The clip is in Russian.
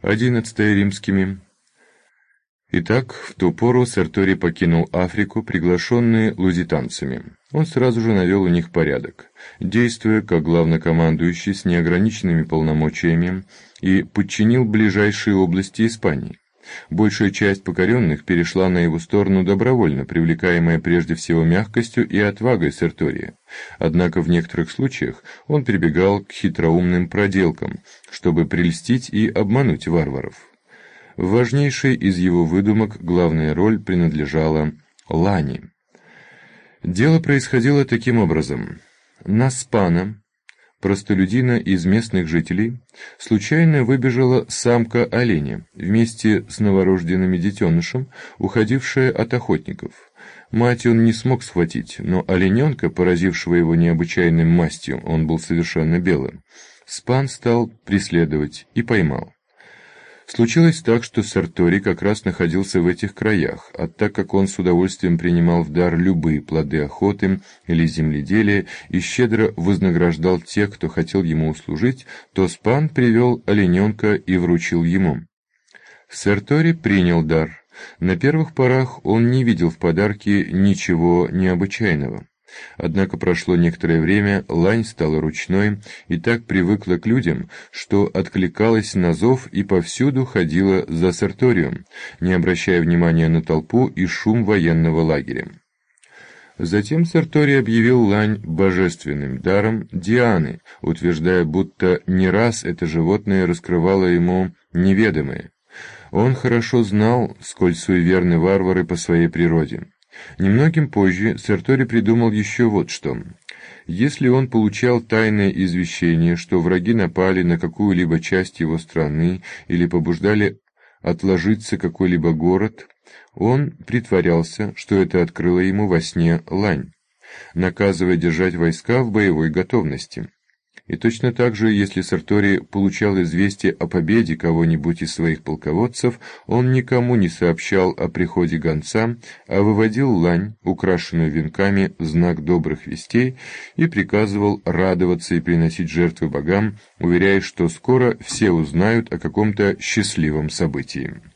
11 римскими. Итак, в ту пору Сертори покинул Африку, приглашенный лузитанцами. Он сразу же навел у них порядок, действуя как главнокомандующий с неограниченными полномочиями, и подчинил ближайшие области Испании. Большая часть покоренных перешла на его сторону добровольно, привлекаемая прежде всего мягкостью и отвагой Сертория. Однако в некоторых случаях он прибегал к хитроумным проделкам, чтобы прельстить и обмануть варваров. В важнейшей из его выдумок главная роль принадлежала лани. Дело происходило таким образом. На Спана, простолюдина из местных жителей, случайно выбежала самка оленя вместе с новорожденным детенышем, уходившая от охотников. Мать он не смог схватить, но олененка, поразившего его необычайной мастью, он был совершенно белым, Спан стал преследовать и поймал. Случилось так, что Сертори как раз находился в этих краях, а так как он с удовольствием принимал в дар любые плоды охоты или земледелия и щедро вознаграждал тех, кто хотел ему услужить, то Спан привел олененка и вручил ему. Сертори принял дар. На первых порах он не видел в подарке ничего необычайного. Однако прошло некоторое время, лань стала ручной и так привыкла к людям, что откликалась на зов и повсюду ходила за Серторием, не обращая внимания на толпу и шум военного лагеря. Затем Серторий объявил лань божественным даром Дианы, утверждая, будто не раз это животное раскрывало ему неведомое. Он хорошо знал, сколь суеверны варвары по своей природе. Немногим позже Сертори придумал еще вот что. Если он получал тайное извещение, что враги напали на какую-либо часть его страны или побуждали отложиться какой-либо город, он притворялся, что это открыла ему во сне лань, наказывая держать войска в боевой готовности. И точно так же, если Сертори получал известие о победе кого-нибудь из своих полководцев, он никому не сообщал о приходе гонца, а выводил лань, украшенную венками, в знак добрых вестей, и приказывал радоваться и приносить жертвы богам, уверяя, что скоро все узнают о каком-то счастливом событии.